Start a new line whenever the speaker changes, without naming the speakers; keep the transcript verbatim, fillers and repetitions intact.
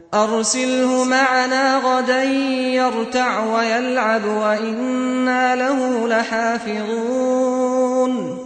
أرسله معنا غدا يرتع ويلعب وإنا له لحافظون